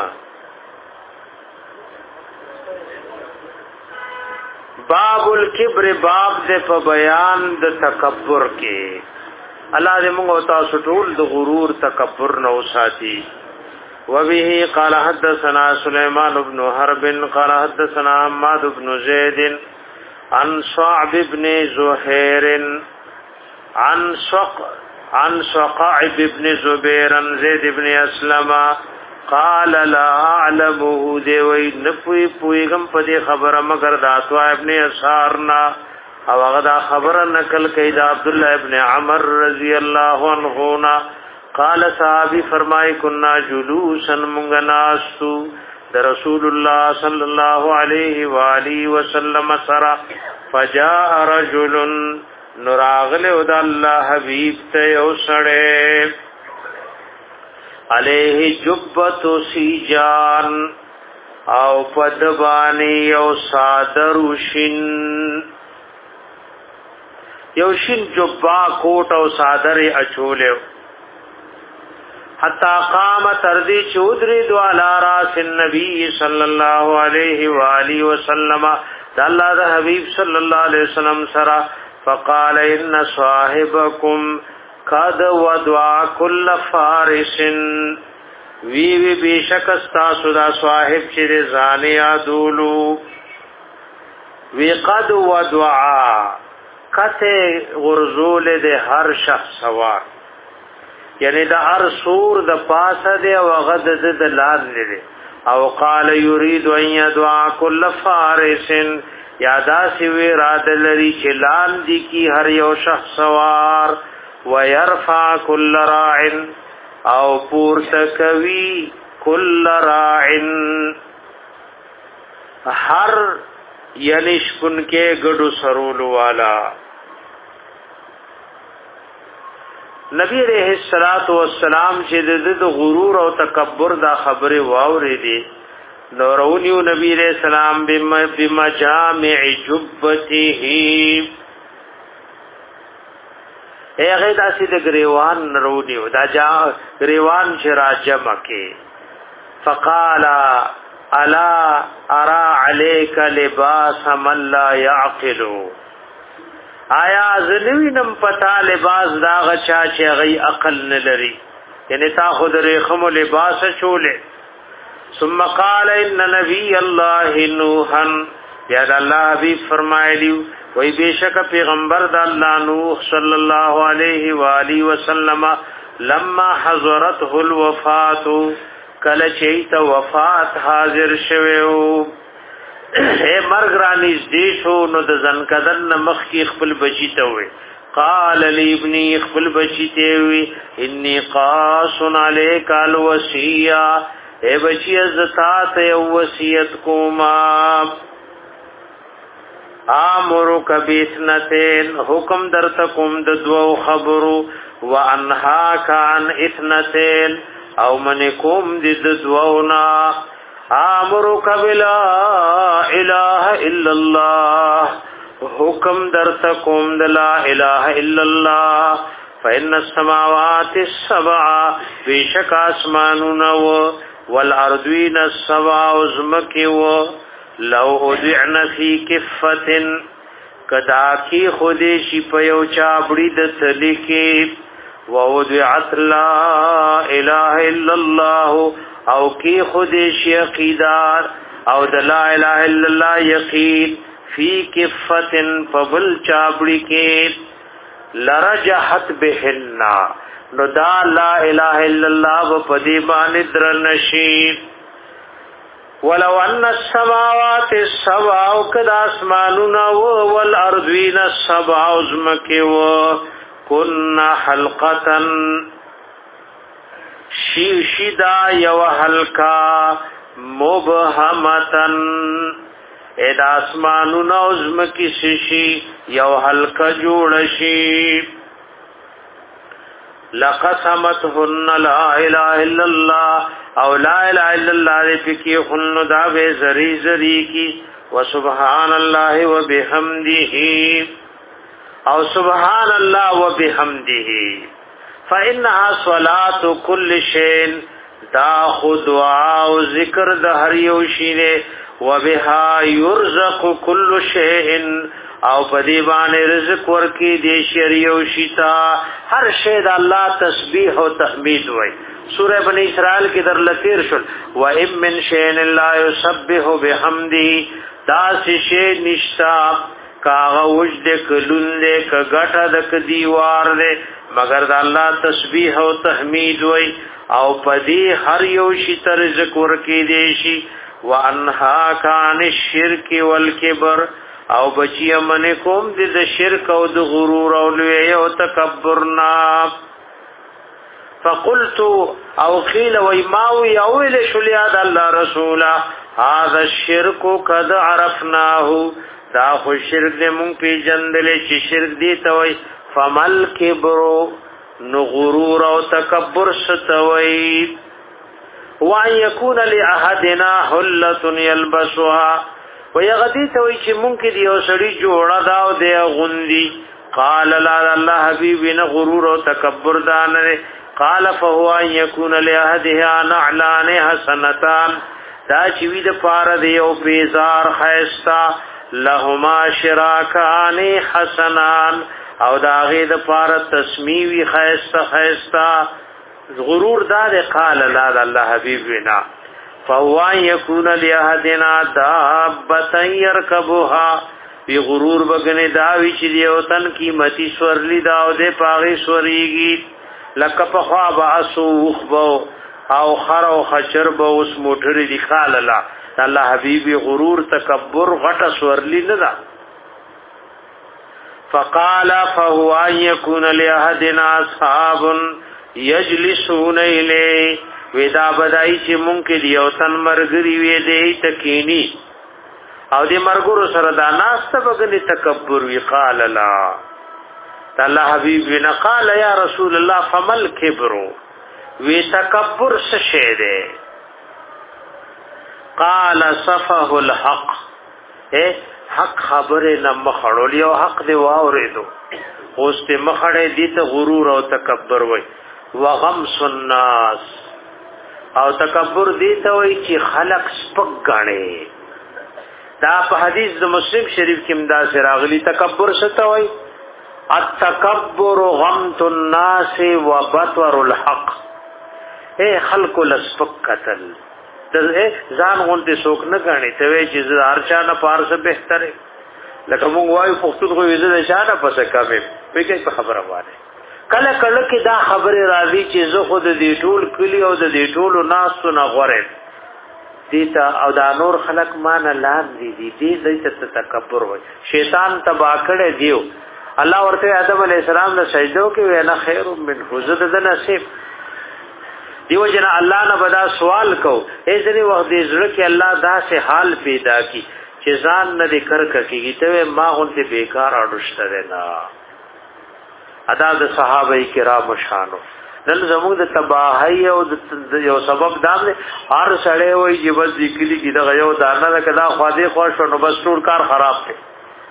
باب الکبر باب دې په بیان د تکبر کې الله دې موږ تاسو ټول د غرور تکبر نه وساتي وبه قال حدثنا سليمان بن حرب قال حدثنا حماد بن زيد عن صعب بن زهير عن صق عن صقاعب بن زبير عن زيد بن اسلم قال لا اعلمه دی وی نپوی پویګم په دې خبره مگر د عطا ابن اسارنا او هغه دا خبره نقل کړي د عبد الله ابن عمر رضی الله عنهما قال صحابی فرمای کنا جلوسا منغناسو د رسول الله صلی الله علیه و آله وسلم سرا فجاء رجل نراغل ود الله حبیب ته یو سړی علیه جبۃ سیجان او پدبانی یو صادر وشین یو شین جبا کوټ او صادر اچولیو حتا قام تردی چودری دو علی راس النبی صلی الله علیه و آله وسلم د الله د حبیب صلی الله علیه وسلم سرا فقال ان صاحبکم قد ودعا كل فارس وی وی بیشک استاسو دا صاحب چې زانیا دولو وی قد ودعا کته غرزول د هر شخص سوار یعنی دا هر سور د پاسه دی او غد د لاد لري او قال يريد ان يدعا كل فارس یادا سی وی راد لري چې لان دي کی هر یو شخص سوار ويرفع كل راع او پورتکوي كل راع هر یعنی شپن کې ګډو سرول والا نبی علیہ الصلوۃ والسلام چې د غرور او تکبر دا خبره واورې دي نورونیو نبی علیہ السلام بمجامع جبته هغه داسې د گریوان نرونیو دا جا گریوان چې راجمه کې فقال الا ارى عليك لباس من لا يعقل آیا زنوینم پتا لباس دا غچا چې غي عقل نه لري یعنی تا خود رخم لباس چولې ثم قال ان نبي الله نوحا یا الله حبیب فرمایلی وای بیشک پیغمبر د الله نوح صلی الله علیه و آله وسلم لما حضرته الوفات کله چې ته وفات حاضر شوو اے مرګ را نږدې شو نو د ځنکدن مخ کې خپل بچی ته وې قال لی ابنی خپل بچی ته وې انی قاص علیک الوصیه اے بچی عزت یو وصیت کوما امرک بیسنتین حکم درتکم د دوو خبرو وانهاک عن اثنتین او منکم د دوونا امرک بلا اله الا الله حکم درتکم د لا اله الا الله فإن السماوات السبع بیشک اسمانون والارضین السبع ازمکی و لو ادعن فی کفت کدا کی خودی شی پیو چابڑی د تلکی و ادعت لا اله الا الله او کی خودی شی عقیدار او د لا اله الا الله یقین فی کفت فبل چابڑی کی لرجحت بهن نو دا لا اله الا الله و پدیبان درنشی ولو ان السماوات السبع وكذا اسماننا والارضين السبع ازمكي وكنا حلقه شیشدا یو حلقا مبهمتن ادا اسماننا ازمکی شیشی یو حلقا جوړ شي لقسمتهن لا اله الا الله او لا اله الا الله دې کی خن دا به زری زری کی وسبحان الله وبحمده او سبحان الله وبحمده فانها صلاه كل شيء دا خدعا او ذکر د هر یو شی نه وبها يرزق كل شيء او پدی باندې رزق ورکی دی شریو شتا هر شی د الله تسبیح او تحمید وای سورہ بنی اسرائیل کی در لتیر شل و ام من شین لا یسبح بحمده دا شی نشتا کاغه وجد کلون دے ک غټه د دیوار دے مگر د الله تسبیح او تحمید وای او پدی هر یو شی تر ذکر کې دی شي وانها کان الشرک والکبر او بچی من کوم د شرک او د غرور او لوی او تکبرنا فقلت او قيل ويماو يويل شلياد الله رسولا هذا الشرك قد عرفناه دا خو شرک دې مونږ پی جندلې چې شرک دی ته وای فمل کبر نو غرور او تکبر ستوي وان يكون لاحدنا حله يلبسها ويغدي ته وای چې مونږ کې دی او سړی جوړه دا او دی غوندي قال لا الله حبيب نه غرور او تکبر دانه قال فهو ان يكون لاحدها نعلان حسنتان دا چې وی د پاره دی او بیزار خيستا لهما شراکان حسنان او دا غي د پاره تسمیوی خيستا خيستا غرور دار قال لا الله حبيب ونا فهو ان يكون لاحدنا دابه يركبها بی غرور بگنه داوی چې دی او تن قیمتي سورلی دا او د پاغي سوريږي لکه په خوا به اسو خو او خر او خچر به اوس موټری دی خال الله الله حبيبي غرور تکبر غټه سورلی نه دا فقال فهو ان يكون لاحدنا اصحاب يجلسون اليه ودا بدای چې مونږ کې دی او تن مرګري وي دی تکینی او دې مرګورو سره دا ناسته بغني تکبر وی قال لا الله حبيب وی قال يا رسول الله فمل كبر وی تکبر څه شی دی قال صفه الحق اے حق خبره نه مخړولې او حق دی واورېدو اوس ته مخړې دي ته غرور او تکبر وای وغمس الناس او تکبر دي ته وای چې خلق سپک غاڼې دا په حدیث د مسلم شریف کې امدا سراغلی تکبر څه وای التکبر غمت الناس وبطر الحق اے خلق لسفق قتل ځان غونډه څوک نه غاڼي ته وی چې زار چا نه پارسه بهتره لکه موږ وایو پښتون خو یې زده چا نه پسه کمه په کې په خبره واره کله کله کې دا خبره راځي چې زه خود دې ټول کلی او دې ټول ناس نه غوړم دیتا او دا نور خلق مان لام دي دي دې دې تکبر وای شیطان تبا کړه دیو الله ورته آدم علی السلام له سجدو کې وینا خیر من حزد د نصیب دیو جنا الله نه بدا سوال کو اے ځنی وخت دې زړه کې الله دا سه حال پیدا کی چې ځان نه دې کر کېږي ته ما غونته بیکار اړشته نه ادا د صحابه کرام شانو نن زموږ د تباہی او د یو سبب دام نه هر سړی وای چې بس لیکلي کې دا یو دانه کدا خو دې خوښ نو بس ټول کار خراب دی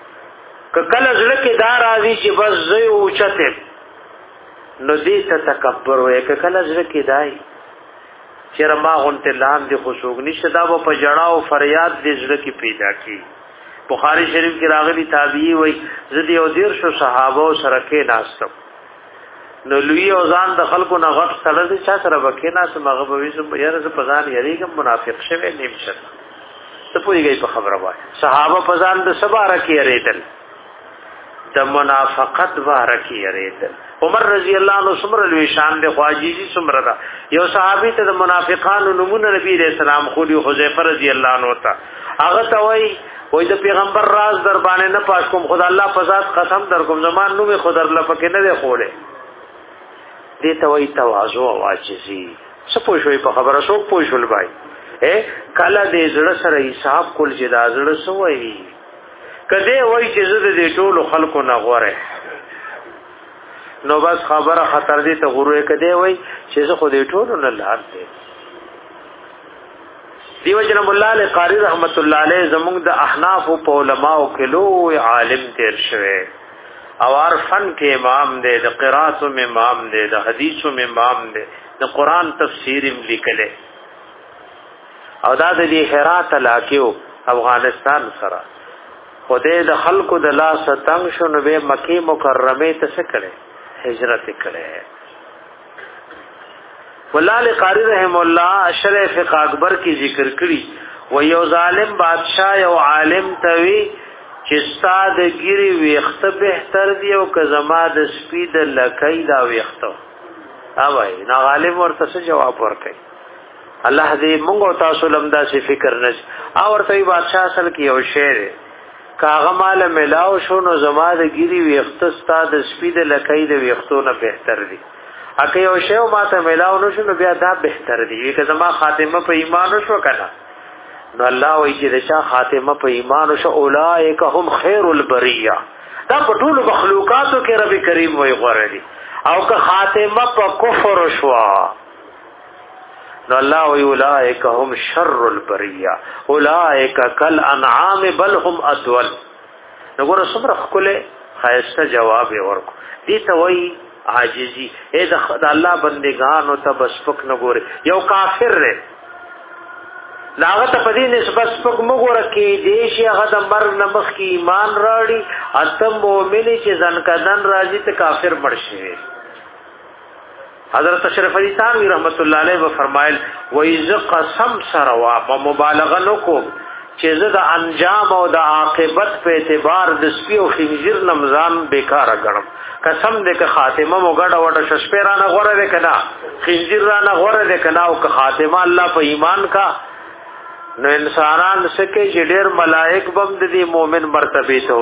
کله زړه کې دا راځي چې بس زه اوچته نو دې ته تکبر وای کله زړه کې دای چې رما غونته لام دي خوشوګ نشه دا په جړه او فریاد دې زړه کې پیدا کی بخاری شریف کې راغلي تابعی وای زدي او دیر شو صحابه سره کې ناستم نو لوی او ځان د خلکو نه غټ سره دي چې سره وکینا سم مغبوي سم یاره ز پزان یریګم منافق شوه نیم شت ته پوریږي په خبره وای صحابه پزان د سباره کې یریدل د منافقت واره کې یریدل عمر رضی الله عنه سمر لوی شان د خواجیزي سمر دا یو صحابي ته د منافقانو نمونه نبی رسول الله خو دی حذیفه رضی الله عنه تا هغه ته وای وای د پیغمبر راز در باندې نه پاس کوم خدای الله په ذات قسم در کوم زمان نو می خدای الله پکې نه دی خوله دې ته وای تواضع او عاجزي څه پوه شوي په خبره څوک پوه شول بای اے کله دې زړه سره حساب کول چې دا زړه سوې کله وای چې زړه دې ټول خلکو نه غوړې نو بس خبره خطر دې ته غروه کده وای چې زه خو دې ټول نه لار دې دیو جن مولا علی قاری رحمت الله علیه زموږ د احناف او علماء او کلو عالم تیر شوه او عرفن کې امام دی د قرات او امام دی د حدیث او امام دی د قران تفسیر لیکله او دا د هرات علاقو افغانستان سره خدای د خلکو د لاس تنگ شنو به مکی مکرمه ته څه کړي هجرت کړي ولال قاری رحم الله شرح فقہ اکبر کی ذکر کړي و یو ظالم بادشاہ یو عالم توی چې استاد ګری ویخت بهتر دی او که زما د سپید لکای دا ویخت اوای نا عالم ورته جواب ورکړي الله دې موږ تاسو لمدا سي فکر نش او ورته بادشاہ اصل کې یو شعر کاغه مال ملاو شو نو زما د ګری ویخت استاد سپید لکای د ویختونه بهتر دی اکه یو شی ما ته ملاو نو شنو بیا دا بهتر دی که زما خاتمه په ایمان شو کنه نو الله وی چې دشا خاتمه په ایمان شو اولائک هم خیر البریه دا په ټول مخلوقاتو کې رب کریم وی غوړه دي او که خاتمه په کفر شو نو الله وی اولائک هم شر البریه اولائک کل انعام بل هم ادول نو ګور صبر خله خایسته جواب ورکو دي ته وی عاجزی اے د الله بندگان او تبسفک نه ګوره یو کافر ر لاغت په دې نسبت سپک مګوره کې دیش هغه د مرګ نمخ کې ایمان راړي اتم مؤمن چې ځن کدن راځي ته کافر مرشي حضرت اشرف علی ثانوی رحمت الله علیه و فرمایل و اذ قسم سروا په مبالغه نکوم چې زه د انجام او د عاقبت په اعتبار د سپي او خنزیر نمزان بیکاره غړم قسم دې که خاتمه موګړه وټه ششپیرانه غوړه دې کنا خنزیر رانه غوړه دې کنا او که خاتمه الله په ایمان کا نو انسانان سکه چې ډېر ملائک بم د دې مؤمن مرتبه ته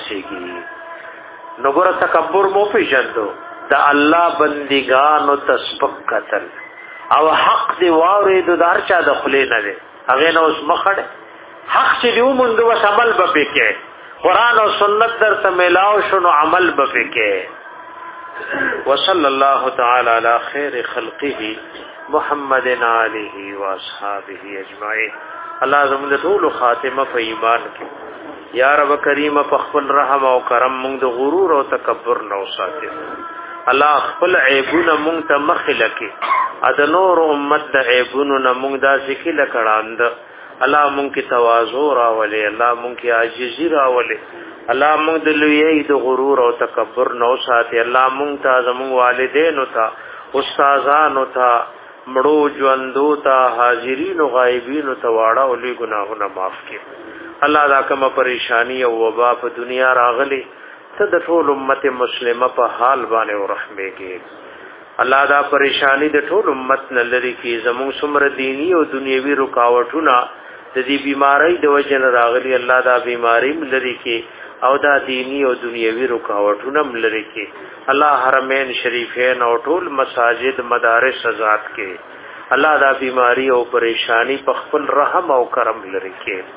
ورسیږي نو ګور تکبر مو پیژندو د الله بندگان او تسبق قتل او حق دی واورې د دار چا د خلې نه دی هغه نو اوس مخړ حق چې دیو مونږ وس عمل به پکې قران او سنت در ته ملاو شنو عمل به پکې وصلی الله تعالی علی خیر خلقه محمد علیه و اصحابہ اجمعین الله زموږ د ټول خاتمه په ایمان کې یا رب کریم په خپل رحم او کرم موږ د غرور او تکبر نو ساتي الله خپل عیبونه موږ ته مخله کې اد نور امت د عیبونو نه موږ دا ذکر کړاند الله موږ کې تواضع راولي الله موږ کې عاجزي راولي الله موږ د لوی د غرور او تکبر نو ساتي الله موږ ته زموږ والدین او ته استادانو ته مړو ژوندو ته حاضرین او غایبین ته واړه او لوی ګناهونه معاف کړي الله دا کومه پریشانی او وبا په دنیا راغلي ته د ټول امت مسلمه په حال باندې ورحمېږي الله دا پریشانی د ټول امت نه لري کې زموږ څومره دینی او دنیوي رکاوټونه د دې بیماری د وجه نه راغلي الله دا بیماری لري کې او دا دینی او دنیوي رکاوټونه لري کې الله حرمین شریفین او ټول مساجد مدارس آزاد کې الله دا بیماری او پریشانی په خپل رحم او کرم لري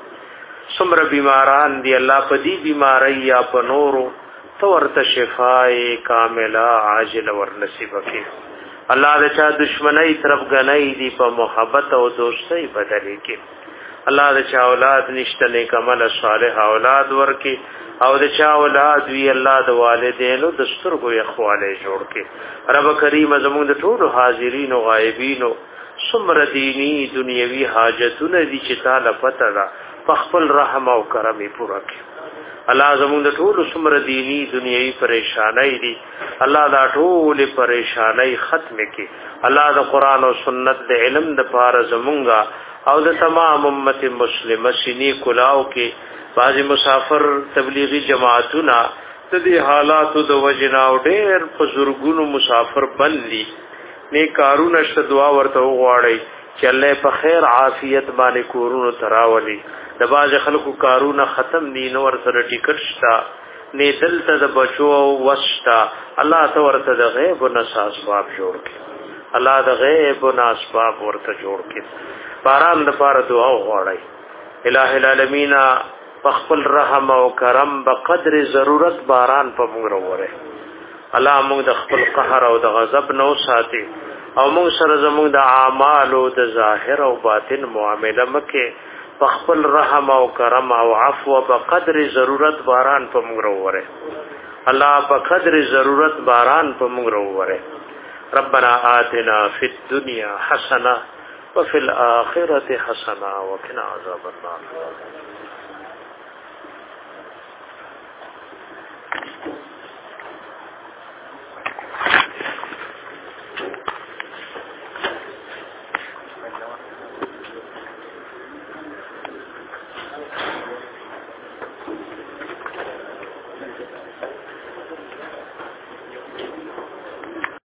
کې څومره بیماران دی الله په دې بیماری یا په نورو تو ورته شفای کامله عاجل ور نصیب کړي الله د چا دشمنی طرف غنۍ دی په محبت او دوستۍ بدلې کې الله د چا اولاد نشته نیک عمل صالح اولاد ورکي او د چا اولاد وی الله د والدینو د سترګو اخواله جوړ کې رب کریم زموږ د ټول حاضرین او غایبین څومره دینی دنیوي حاجتونه دي چې تعالی پته ده په خپل رحم او کرم پوره کړي الله زموږ د ټول څومره دینی دنیوي پریشانای دي الله دا ټول پریشانای ختم کړي الله د قران او سنت د علم د پاره زمونږه او د تمام امت مسلمه سینې کلاو کې بعضی مسافر تبلیغی جماعتونه د دې حالاتو د وجنا او ډېر بزرګونو مسافر بنلی نه کارونه شته دعا ورته وغواړي چې الله په خیر عافیت باندې کورونو تراولي د باز خلکو کارونه ختم دي نو ور سره ټیکټ شتا نه دلته د بچو وستا الله ته ورته د غیب او نساس باب جوړ کړي الله د غیب او ناسباب ورته جوړ کړي باران د پاره دعا وغواړي الٰه العالمین خپل رحم او کرم په قدر ضرورت باران په موږ وروره الله موږ د خپل قهر او د غضب نو ساتي او موږ سره زموږ د اعمال او د ظاهر او باطن معامله مکه په خپل رحم او کرم او عفو په قدر ضرورت باران په موږ وروره الله په قدر ضرورت باران په موږ وروره ربنا آتنا فی الدنيا حسنه وفي الآخرة حسنه وقنا عذاب النار